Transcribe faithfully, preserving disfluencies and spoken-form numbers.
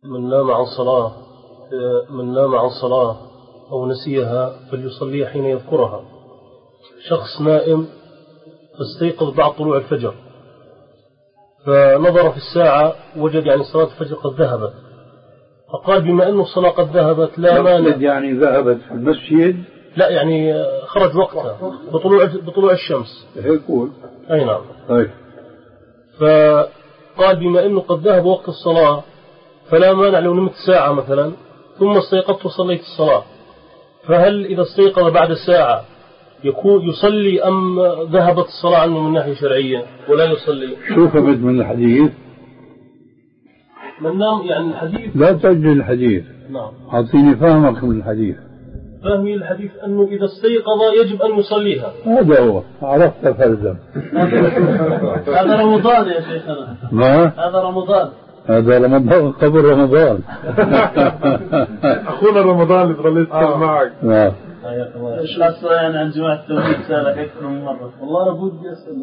من نام عن صلاة من نام عن صلاة أو نسيها فليصليها حين يذكرها. شخص نائم فاستيقظ بعد طلوع الفجر، فنظر في الساعة وجد يعني صلاة الفجر قد ذهبت، فقال بما أنه الصلاة قد ذهبت لا مانع. يعني ذهبت في المسجد؟ لا يعني خرج وقتها بطلوع بطلوع الشمس. يقول أي نعم. طيب. فقال بما أنه قد ذهب وقت الصلاة فلا مانع لو نمت ساعة مثلا ثم استيقظت وصليت الصلاة، فهل إذا استيقظ بعد ساعة يكون يصلي أم ذهبت الصلاة عنه من ناحية شرعية ولا يصلي؟ شو فهمت من الحديث؟ من نام يعني الحديث لا تجل الحديث. نعم. أعطيني فهمك من الحديث. فهمي الحديث أنه إذا استيقظ يجب أن يصليها. هذا هو، عرفت فلزم. هذا رمضان يا شيخنا. ما؟ هذا رمضان. هذا رمضان قبل رمضان. أخونا رمضان اللي تغليت آه. معك. نعم. خاصة يعني عن جماعة التوحيد سألك أكثر من مرة. والله أنا بدي أسأل.